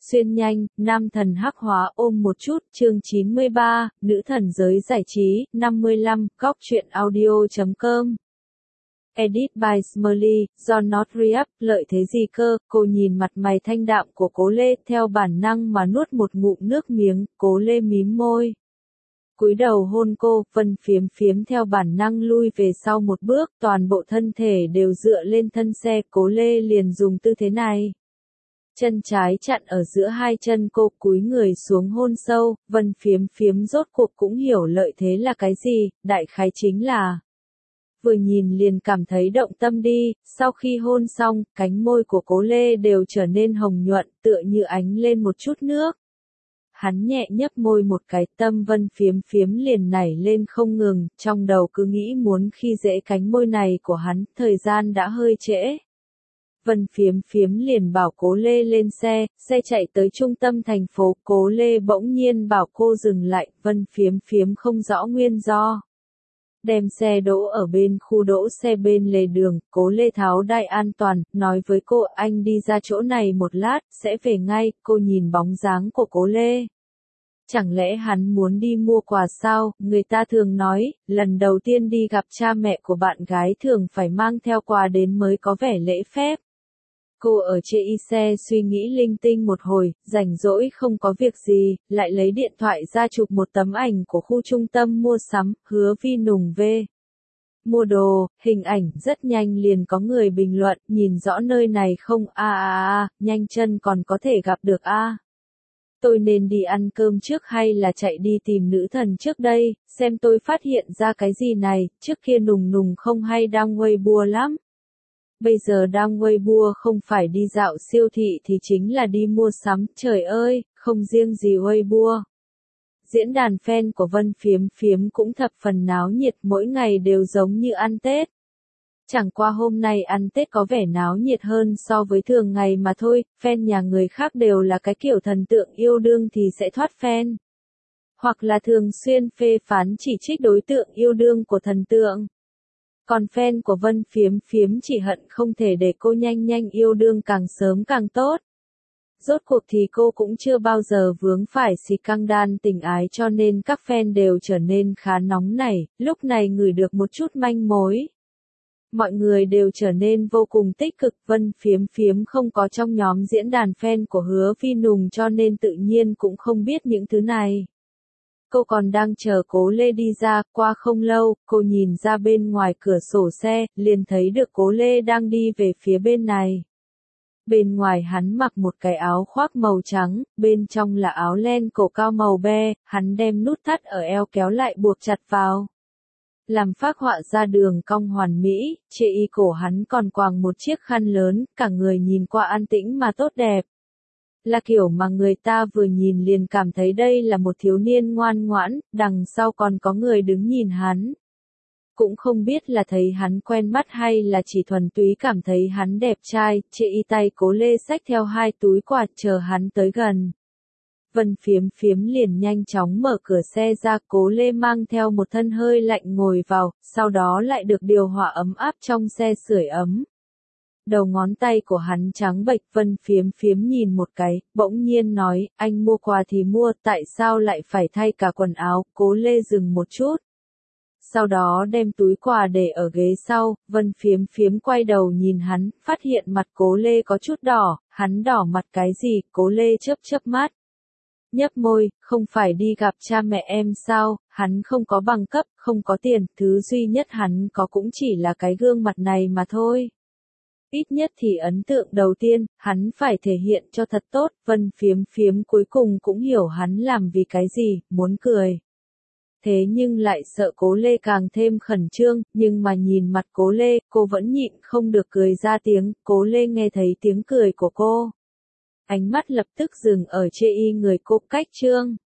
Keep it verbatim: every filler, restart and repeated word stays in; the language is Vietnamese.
Xuyên nhanh, nam thần hắc hóa ôm một chút, chương chín mươi ba, nữ thần giới giải trí, năm mươi lăm, góc truyện audio chấm com. Edit by Smiley, do Not React, lợi thế gì cơ, cô nhìn mặt mày thanh đạm của Cố Lê, theo bản năng mà nuốt một ngụm nước miếng, Cố Lê mím môi. Cúi đầu hôn cô, Vân Phiếm Phiếm theo bản năng lui về sau một bước, toàn bộ thân thể đều dựa lên thân xe, Cố Lê liền dùng tư thế này. Chân trái chặn ở giữa hai chân cô, cúi người xuống hôn sâu, Vân Phiếm Phiếm rốt cuộc cũng hiểu lợi thế là cái gì, đại khái chính là vừa nhìn liền cảm thấy động tâm đi, sau khi hôn xong, cánh môi của Cố Lê đều trở nên hồng nhuận, tựa như ánh lên một chút nước. Hắn nhẹ nhấp môi một cái, tâm Vân Phiếm Phiếm liền nảy lên không ngừng, trong đầu cứ nghĩ muốn khi dễ cánh môi này của hắn, thời gian đã hơi trễ. Vân Phiếm Phiếm liền bảo Cố Lê lên xe, xe chạy tới trung tâm thành phố, Cố Lê bỗng nhiên bảo cô dừng lại, Vân Phiếm Phiếm không rõ nguyên do. Đem xe đỗ ở bên khu đỗ xe bên lề đường, Cố Lê tháo đai an toàn, nói với cô anh đi ra chỗ này một lát, sẽ về ngay, cô nhìn bóng dáng của Cố Lê. Chẳng lẽ hắn muốn đi mua quà sao, người ta thường nói, lần đầu tiên đi gặp cha mẹ của bạn gái thường phải mang theo quà đến mới có vẻ lễ phép. Cô ở chê y xe suy nghĩ linh tinh một hồi, rảnh rỗi không có việc gì, lại lấy điện thoại ra chụp một tấm ảnh của khu trung tâm mua sắm, Hứa Vi Nùng về. Mua đồ, hình ảnh rất nhanh liền có người bình luận, nhìn rõ nơi này không, a a a, nhanh chân còn có thể gặp được a. À. Tôi nên đi ăn cơm trước hay là chạy đi tìm nữ thần trước đây, xem tôi phát hiện ra cái gì này, trước kia Nùng Nùng không hay đang Weibo lắm. Bây giờ đang Weibo không phải đi dạo siêu thị thì chính là đi mua sắm, trời ơi, không riêng gì Weibo. Diễn đàn fan của Vân Phiếm Phiếm cũng thập phần náo nhiệt, mỗi ngày đều giống như ăn Tết. Chẳng qua hôm nay ăn Tết có vẻ náo nhiệt hơn so với thường ngày mà thôi, fan nhà người khác đều là cái kiểu thần tượng yêu đương thì sẽ thoát fan. Hoặc là thường xuyên phê phán chỉ trích đối tượng yêu đương của thần tượng. Còn fan của Vân Phiếm Phiếm chỉ hận không thể để cô nhanh nhanh yêu đương càng sớm càng tốt. Rốt cuộc thì cô cũng chưa bao giờ vướng phải xì căng đan tình ái cho nên các fan đều trở nên khá nóng nảy, lúc này ngửi được một chút manh mối. Mọi người đều trở nên vô cùng tích cực, Vân Phiếm Phiếm không có trong nhóm diễn đàn fan của Hứa Vi Nùng cho nên tự nhiên cũng không biết những thứ này. Cô còn đang chờ Cố Lê đi ra, qua không lâu, cô nhìn ra bên ngoài cửa sổ xe, liền thấy được Cố Lê đang đi về phía bên này. Bên ngoài hắn mặc một cái áo khoác màu trắng, bên trong là áo len cổ cao màu be, hắn đem nút thắt ở eo kéo lại buộc chặt vào. Làm phác họa ra đường cong hoàn mỹ, chê y cổ hắn còn quàng một chiếc khăn lớn, cả người nhìn qua an tĩnh mà tốt đẹp. Là kiểu mà người ta vừa nhìn liền cảm thấy đây là một thiếu niên ngoan ngoãn, đằng sau còn có người đứng nhìn hắn. Cũng không biết là thấy hắn quen mắt hay là chỉ thuần túy cảm thấy hắn đẹp trai, chê y tay Cố Lê xách theo hai túi quà chờ hắn tới gần. Vân Phiếm Phiếm liền nhanh chóng mở cửa xe ra, Cố Lê mang theo một thân hơi lạnh ngồi vào, sau đó lại được điều hòa ấm áp trong xe sưởi ấm. Đầu ngón tay của hắn trắng bệch, Vân Phiếm Phiếm nhìn một cái, bỗng nhiên nói, anh mua quà thì mua, tại sao lại phải thay cả quần áo, Cố Lê dừng một chút. Sau đó đem túi quà để ở ghế sau, Vân Phiếm Phiếm quay đầu nhìn hắn, phát hiện mặt Cố Lê có chút đỏ, hắn đỏ mặt cái gì, Cố Lê chớp chớp mắt. Nhấp môi, không phải đi gặp cha mẹ em sao, hắn không có bằng cấp, không có tiền, thứ duy nhất hắn có cũng chỉ là cái gương mặt này mà thôi. Ít nhất thì ấn tượng đầu tiên, hắn phải thể hiện cho thật tốt, Vân Phiếm Phiếm cuối cùng cũng hiểu hắn làm vì cái gì, muốn cười. Thế nhưng lại sợ Cố Lê càng thêm khẩn trương, nhưng mà nhìn mặt Cố Lê, cô vẫn nhịn không được cười ra tiếng, Cố Lê nghe thấy tiếng cười của cô. Ánh mắt lập tức dừng ở chê y người cô, cách chương.